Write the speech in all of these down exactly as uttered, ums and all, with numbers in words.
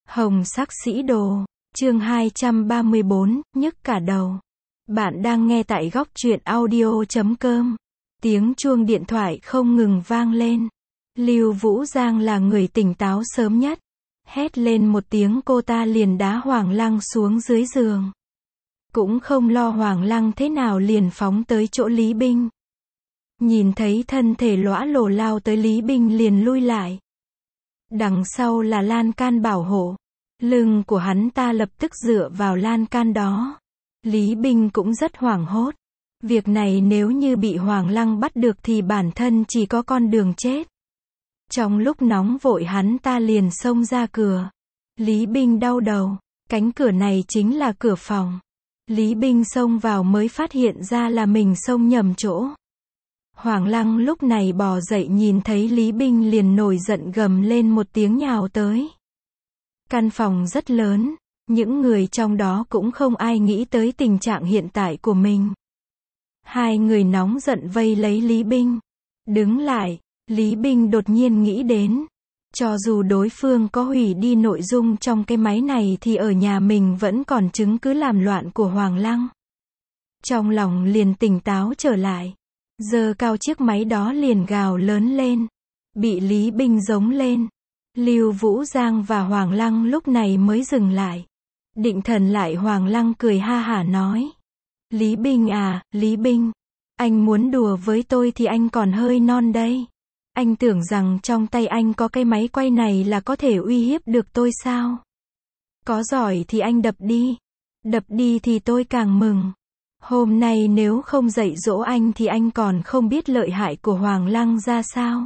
Hồng sắc sĩ đồ, chương hai trăm ba mươi bốn, nhức cả đầu. Bạn đang nghe tại góc truyện audio chấm com. Tiếng chuông điện thoại không ngừng vang lên. Lưu Vũ Giang là người tỉnh táo sớm nhất. Hét lên một tiếng, cô ta liền đá Hoàng Lăng xuống dưới giường. Cũng không lo Hoàng Lăng thế nào, liền phóng tới chỗ Lý Binh. Nhìn thấy thân thể lõa lồ lao tới, Lý Binh liền lui lại. Đằng sau là lan can bảo hộ. Lưng của hắn ta lập tức dựa vào lan can đó. Lý Binh cũng rất hoảng hốt. Việc này nếu như bị Hoàng Lăng bắt được thì bản thân chỉ có con đường chết. Trong lúc nóng vội, hắn ta liền xông ra cửa. Lý Binh đau đầu. Cánh cửa này chính là cửa phòng. Lý Binh xông vào mới phát hiện ra là mình xông nhầm chỗ. Hoàng Lăng lúc này bò dậy, nhìn thấy Lý Binh liền nổi giận gầm lên một tiếng, nhào tới. Căn phòng rất lớn, những người trong đó cũng không ai nghĩ tới tình trạng hiện tại của mình. Hai người nóng giận vây lấy Lý Binh. Đứng lại, Lý Binh đột nhiên nghĩ đến, cho dù đối phương có hủy đi nội dung trong cái máy này thì ở nhà mình vẫn còn chứng cứ làm loạn của Hoàng Lăng. Trong lòng liền tỉnh táo trở lại. Giơ cao chiếc máy đó liền gào lớn lên. Bị Lý Binh giống lên. Lưu Vũ Giang và Hoàng Lăng lúc này mới dừng lại. Định thần lại, Hoàng Lăng cười ha hả nói: Lý Binh à, Lý Binh, anh muốn đùa với tôi thì anh còn hơi non đây. Anh tưởng rằng trong tay anh có cái máy quay này là có thể uy hiếp được tôi sao? Có giỏi thì anh đập đi. Đập đi thì tôi càng mừng. Hôm nay nếu không dạy dỗ anh thì anh còn không biết lợi hại của Hoàng Lăng ra sao.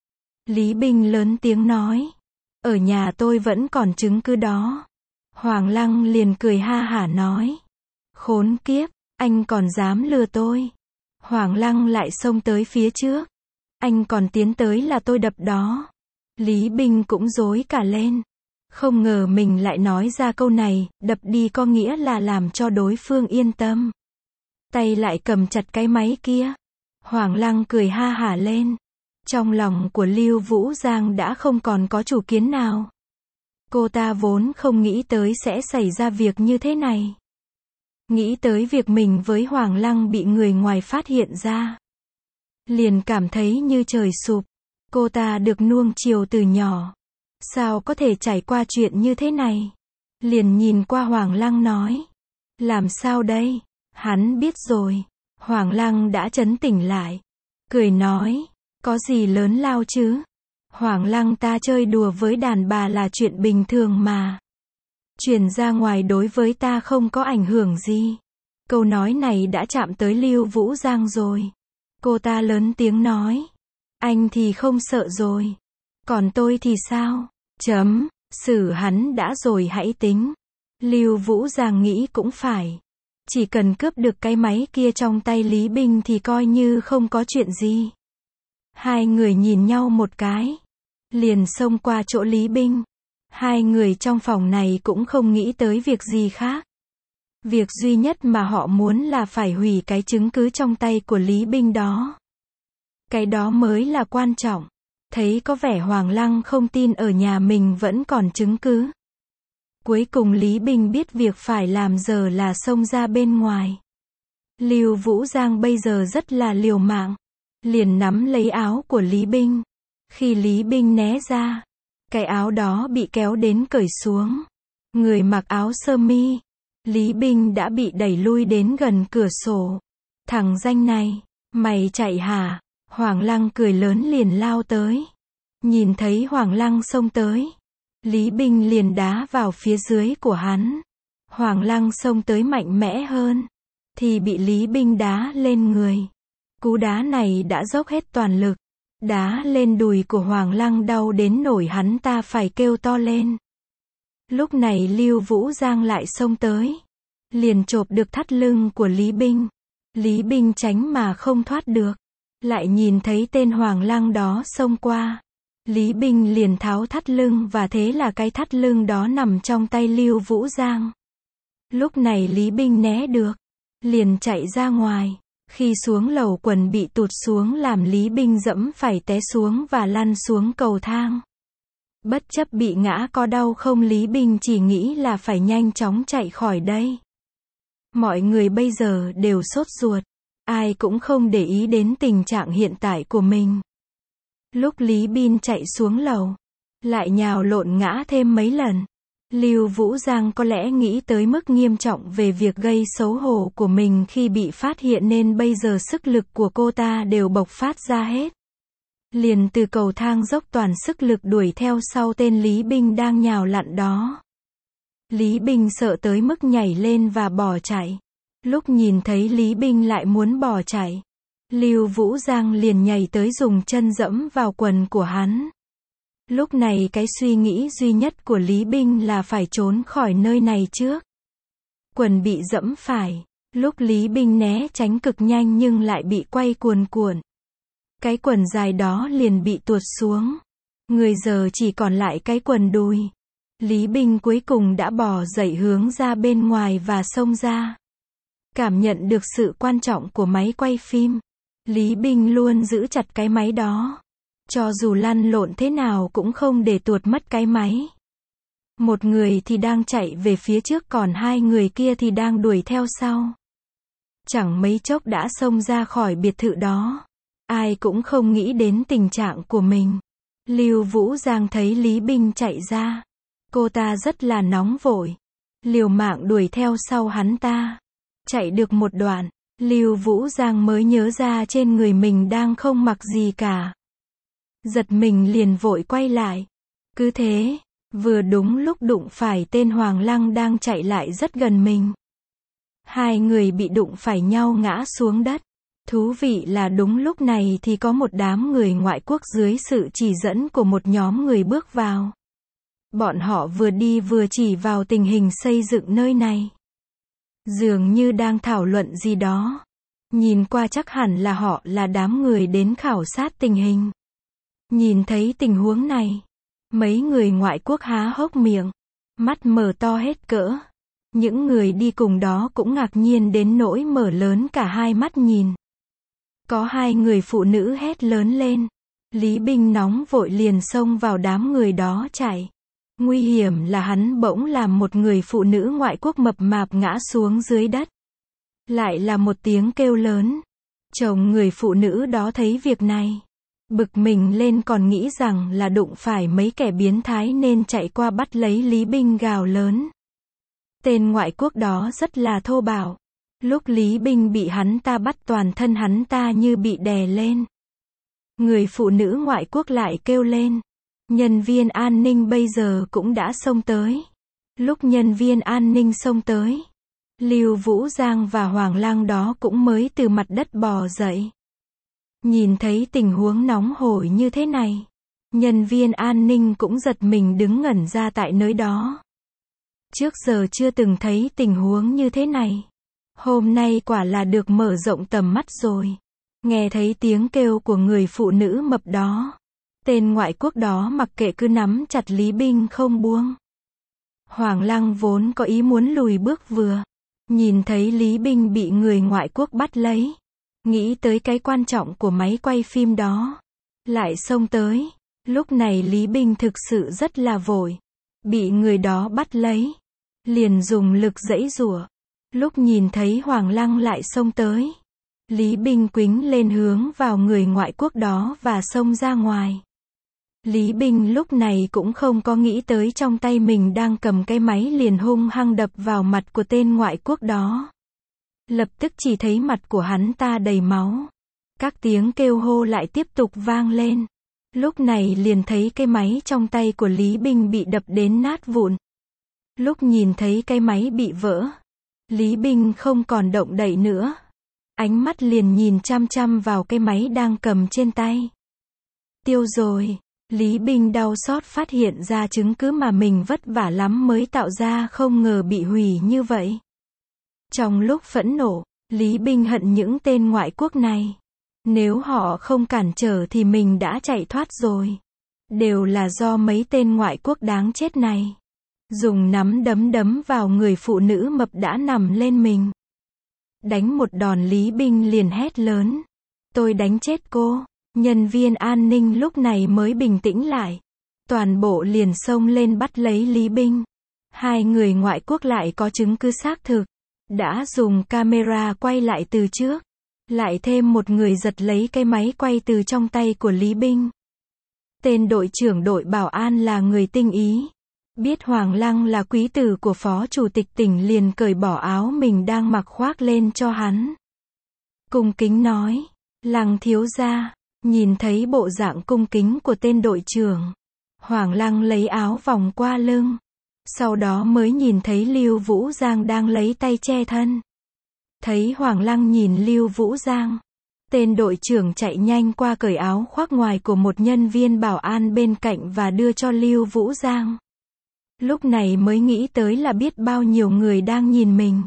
Lý Binh lớn tiếng nói: Ở nhà tôi vẫn còn chứng cứ đó. Hoàng Lăng liền cười ha hả nói: Khốn kiếp, anh còn dám lừa tôi. Hoàng Lăng lại xông tới phía trước: Anh còn tiến tới là tôi đập đó. Lý Binh cũng rối cả lên. Không ngờ mình lại nói ra câu này, đập đi có nghĩa là làm cho đối phương yên tâm. Tay lại cầm chặt cái máy kia. Hoàng Lăng cười ha hả lên. Trong lòng của Lưu Vũ Giang đã không còn có chủ kiến nào. Cô ta vốn không nghĩ tới sẽ xảy ra việc như thế này. Nghĩ tới việc mình với Hoàng Lăng bị người ngoài phát hiện ra, liền cảm thấy như trời sụp. Cô ta được nuông chiều từ nhỏ, sao có thể trải qua chuyện như thế này? Liền nhìn qua Hoàng Lăng nói: Làm sao đây? Hắn biết rồi. Hoàng Lăng đã trấn tỉnh lại. Cười nói: Có gì lớn lao chứ? Hoàng Lăng, ta chơi đùa với đàn bà là chuyện bình thường mà. Truyền ra ngoài đối với ta không có ảnh hưởng gì. Câu nói này đã chạm tới Lưu Vũ Giang rồi. Cô ta lớn tiếng nói: Anh thì không sợ rồi. Còn tôi thì sao? Chấm, xử hắn đã rồi hãy tính. Lưu Vũ Giang nghĩ cũng phải. Chỉ cần cướp được cái máy kia trong tay Lý Binh thì coi như không có chuyện gì. Hai người nhìn nhau một cái, liền xông qua chỗ Lý Binh. Hai người trong phòng này cũng không nghĩ tới việc gì khác. Việc duy nhất mà họ muốn là phải hủy cái chứng cứ trong tay của Lý Binh đó. Cái đó mới là quan trọng. Thấy có vẻ Hoàng Lăng không tin ở nhà mình vẫn còn chứng cứ. Cuối cùng Lý Binh biết việc phải làm giờ là xông ra bên ngoài. Lưu Vũ Giang bây giờ rất là liều mạng. Liền nắm lấy áo của Lý Binh. Khi Lý Binh né ra, cái áo đó bị kéo đến cởi xuống. Người mặc áo sơ mi. Lý Binh đã bị đẩy lui đến gần cửa sổ. Thằng danh này, mày chạy hả? Hoàng Lăng cười lớn liền lao tới. Nhìn thấy Hoàng Lăng xông tới, Lý Binh liền đá vào phía dưới của hắn. Hoàng Lăng xông tới mạnh mẽ hơn, thì bị Lý Binh đá lên người. Cú đá này đã dốc hết toàn lực. Đá lên đùi của Hoàng Lăng đau đến nỗi hắn ta phải kêu to lên. Lúc này Lưu Vũ Giang lại xông tới. Liền chộp được thắt lưng của Lý Binh. Lý Binh tránh mà không thoát được. Lại nhìn thấy tên Hoàng Lăng đó xông qua. Lý Binh liền tháo thắt lưng và thế là cái thắt lưng đó nằm trong tay Lưu Vũ Giang. Lúc này Lý Binh né được. Liền chạy ra ngoài. Khi xuống lầu quần bị tụt xuống làm Lý Binh dẫm phải té xuống và lăn xuống cầu thang. Bất chấp bị ngã có đau không, Lý Binh chỉ nghĩ là phải nhanh chóng chạy khỏi đây. Mọi người bây giờ đều sốt ruột. Ai cũng không để ý đến tình trạng hiện tại của mình. Lúc Lý Binh chạy xuống lầu, lại nhào lộn ngã thêm mấy lần. Lưu Vũ Giang có lẽ nghĩ tới mức nghiêm trọng về việc gây xấu hổ của mình khi bị phát hiện nên bây giờ sức lực của cô ta đều bộc phát ra hết. Liền từ cầu thang dốc toàn sức lực đuổi theo sau tên Lý Binh đang nhào lặn đó. Lý Binh sợ tới mức nhảy lên và bỏ chạy. Lúc nhìn thấy Lý Binh lại muốn bỏ chạy, Lưu Vũ Giang liền nhảy tới dùng chân dẫm vào quần của hắn. Lúc này cái suy nghĩ duy nhất của Lý Binh là phải trốn khỏi nơi này trước. Quần bị dẫm phải. Lúc Lý Binh né tránh cực nhanh nhưng lại bị quay cuồn cuộn. Cái quần dài đó liền bị tuột xuống. Người giờ chỉ còn lại cái quần đùi. Lý Binh cuối cùng đã bò dậy hướng ra bên ngoài và xông ra. Cảm nhận được sự quan trọng của máy quay phim, Lý Binh luôn giữ chặt cái máy đó. Cho dù lăn lộn thế nào cũng không để tuột mất cái máy. Một người thì đang chạy về phía trước còn hai người kia thì đang đuổi theo sau. Chẳng mấy chốc đã xông ra khỏi biệt thự đó. Ai cũng không nghĩ đến tình trạng của mình. Lưu Vũ Giang thấy Lý Binh chạy ra. Cô ta rất là nóng vội. Liều mạng đuổi theo sau hắn ta. Chạy được một đoạn, Lưu Vũ Giang mới nhớ ra trên người mình đang không mặc gì cả. Giật mình liền vội quay lại. Cứ thế, vừa đúng lúc đụng phải tên Hoàng Lăng đang chạy lại rất gần mình. Hai người bị đụng phải nhau ngã xuống đất. Thú vị là đúng lúc này thì có một đám người ngoại quốc dưới sự chỉ dẫn của một nhóm người bước vào. Bọn họ vừa đi vừa chỉ vào tình hình xây dựng nơi này. Dường như đang thảo luận gì đó. Nhìn qua chắc hẳn là họ là đám người đến khảo sát tình hình. Nhìn thấy tình huống này, mấy người ngoại quốc há hốc miệng, mắt mở to hết cỡ. Những người đi cùng đó cũng ngạc nhiên đến nỗi mở lớn cả hai mắt nhìn. Có hai người phụ nữ hét lớn lên. Lý Binh nóng vội liền xông vào đám người đó chạy. Nguy hiểm là hắn bỗng làm một người phụ nữ ngoại quốc mập mạp ngã xuống dưới đất. Lại là một tiếng kêu lớn. Chồng người phụ nữ đó thấy việc này, bực mình lên còn nghĩ rằng là đụng phải mấy kẻ biến thái nên chạy qua bắt lấy Lý Binh gào lớn. Tên ngoại quốc đó rất là thô bạo. Lúc Lý Binh bị hắn ta bắt toàn thân hắn ta như bị đè lên. Người phụ nữ ngoại quốc lại kêu lên. Nhân viên an ninh bây giờ cũng đã xông tới. Lúc nhân viên an ninh xông tới, Lưu Vũ Giang và Hoàng Lăng đó cũng mới từ mặt đất bò dậy. Nhìn thấy tình huống nóng hổi như thế này, nhân viên an ninh cũng giật mình đứng ngẩn ra tại nơi đó. Trước giờ chưa từng thấy tình huống như thế này. Hôm nay quả là được mở rộng tầm mắt rồi. Nghe thấy tiếng kêu của người phụ nữ mập đó. Tên ngoại quốc đó mặc kệ cứ nắm chặt Lý Binh không buông. Hoàng Lăng vốn có ý muốn lùi bước vừa. Nhìn thấy Lý Binh bị người ngoại quốc bắt lấy. Nghĩ tới cái quan trọng của máy quay phim đó. Lại xông tới. Lúc này Lý Binh thực sự rất là vội. Bị người đó bắt lấy. Liền dùng lực giãy giụa. Lúc nhìn thấy Hoàng Lăng lại xông tới. Lý Binh quĩnh lên hướng vào người ngoại quốc đó và xông ra ngoài. Lý Binh lúc này cũng không có nghĩ tới trong tay mình đang cầm cái máy liền hung hăng đập vào mặt của tên ngoại quốc đó. Lập tức chỉ thấy mặt của hắn ta đầy máu. Các tiếng kêu hô lại tiếp tục vang lên. Lúc này liền thấy cái máy trong tay của Lý Binh bị đập đến nát vụn. Lúc nhìn thấy cái máy bị vỡ, Lý Binh không còn động đậy nữa. Ánh mắt liền nhìn chăm chăm vào cái máy đang cầm trên tay. Tiêu rồi. Lý Binh đau xót phát hiện ra chứng cứ mà mình vất vả lắm mới tạo ra không ngờ bị hủy như vậy. Trong lúc phẫn nộ, Lý Binh hận những tên ngoại quốc này. Nếu họ không cản trở thì mình đã chạy thoát rồi. Đều là do mấy tên ngoại quốc đáng chết này. Dùng nắm đấm đấm vào người phụ nữ mập đã nằm lên mình. Đánh một đòn Lý Binh liền hét lớn. Tôi đánh chết cô. Nhân viên an ninh lúc này mới bình tĩnh lại. toàn bộ liền xông lên bắt lấy Lý Binh. Hai người ngoại quốc lại có chứng cứ xác thực, đã dùng camera quay lại từ trước, lại thêm một người giật lấy cái máy quay từ trong tay của Lý Binh. Tên đội trưởng đội bảo an là người tinh ý, biết Hoàng Lăng là quý tử của phó chủ tịch tỉnh liền cởi bỏ áo mình đang mặc khoác lên cho hắn. Cung kính nói, Lăng thiếu gia. Nhìn thấy bộ dạng cung kính của tên đội trưởng, Hoàng Lăng lấy áo vòng qua lưng, sau đó mới nhìn thấy Lưu Vũ Giang đang lấy tay che thân. Thấy Hoàng Lăng nhìn Lưu Vũ Giang, tên đội trưởng chạy nhanh qua cởi áo khoác ngoài của một nhân viên bảo an bên cạnh và đưa cho Lưu Vũ Giang. Lúc này mới nghĩ tới là biết bao nhiêu người đang nhìn mình.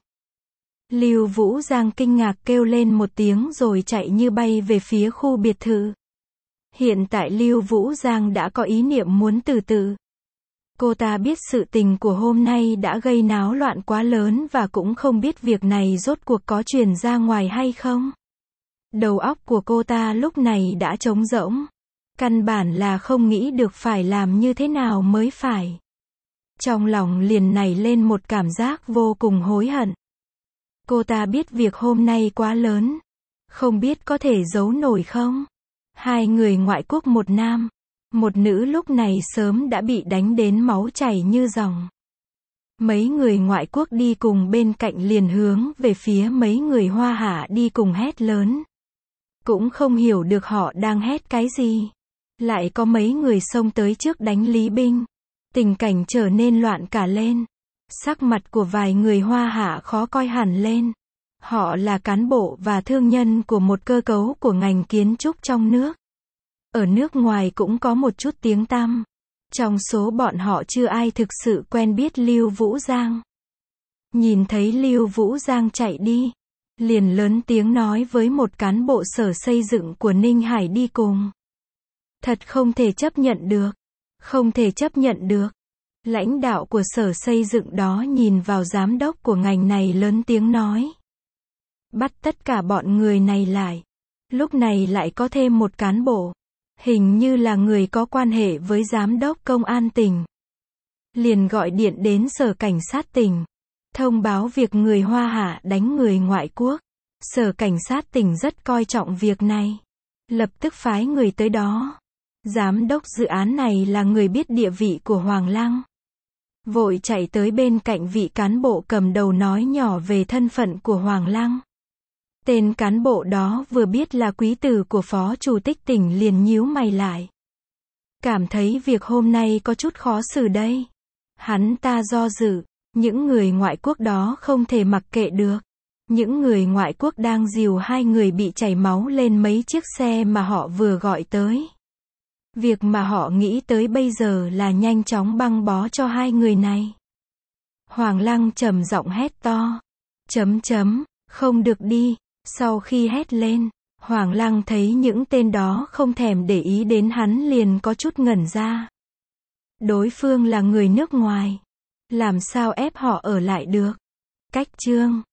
Lưu Vũ Giang kinh ngạc kêu lên một tiếng rồi chạy như bay về phía khu biệt thự. Hiện tại Lưu Vũ Giang đã có ý niệm muốn từ từ. Cô ta biết sự tình của hôm nay đã gây náo loạn quá lớn và cũng không biết việc này rốt cuộc có truyền ra ngoài hay không. Đầu óc của cô ta lúc này đã trống rỗng. Căn bản là không nghĩ được phải làm như thế nào mới phải. Trong lòng liền nảy lên một cảm giác vô cùng hối hận. Cô ta biết việc hôm nay quá lớn, không biết có thể giấu nổi không. Hai người ngoại quốc một nam, một nữ lúc này sớm đã bị đánh đến máu chảy như dòng. Mấy người ngoại quốc đi cùng bên cạnh liền hướng về phía mấy người Hoa Hạ đi cùng hét lớn. Cũng không hiểu được họ đang hét cái gì. Lại có mấy người xông tới trước đánh Lý Binh. Tình cảnh trở nên loạn cả lên. Sắc mặt của vài người Hoa Hạ khó coi hẳn lên. Họ là cán bộ và thương nhân của một cơ cấu của ngành kiến trúc trong nước. Ở nước ngoài cũng có một chút tiếng tăm. Trong số bọn họ chưa ai thực sự quen biết Lưu Vũ Giang. Nhìn thấy Lưu Vũ Giang chạy đi, liền lớn tiếng nói với một cán bộ sở xây dựng của Ninh Hải đi cùng. Thật không thể chấp nhận được. Không thể chấp nhận được. Lãnh đạo của sở xây dựng đó nhìn vào giám đốc của ngành này lớn tiếng nói. Bắt tất cả bọn người này lại. Lúc này lại có thêm một cán bộ. Hình như là người có quan hệ với giám đốc công an tỉnh. Liền gọi điện đến sở cảnh sát tỉnh. Thông báo việc người Hoa Hạ đánh người ngoại quốc. Sở cảnh sát tỉnh rất coi trọng việc này. Lập tức phái người tới đó. Giám đốc dự án này là người biết địa vị của Hoàng Lăng. Vội chạy tới bên cạnh vị cán bộ cầm đầu nói nhỏ về thân phận của Hoàng Lăng. Tên cán bộ đó vừa biết là quý tử của phó chủ tịch tỉnh liền nhíu mày lại. Cảm thấy việc hôm nay có chút khó xử đây. Hắn ta do dự, những người ngoại quốc đó không thể mặc kệ được. Những người ngoại quốc đang dìu hai người bị chảy máu lên mấy chiếc xe mà họ vừa gọi tới. Việc mà họ nghĩ tới bây giờ là nhanh chóng băng bó cho hai người này. Hoàng Lăng trầm giọng hét to. Chấm chấm, không được đi. Sau khi hét lên, Hoàng Lăng thấy những tên đó không thèm để ý đến hắn liền có chút ngẩn ra. Đối phương là người nước ngoài. Làm sao ép họ ở lại được? Cách chương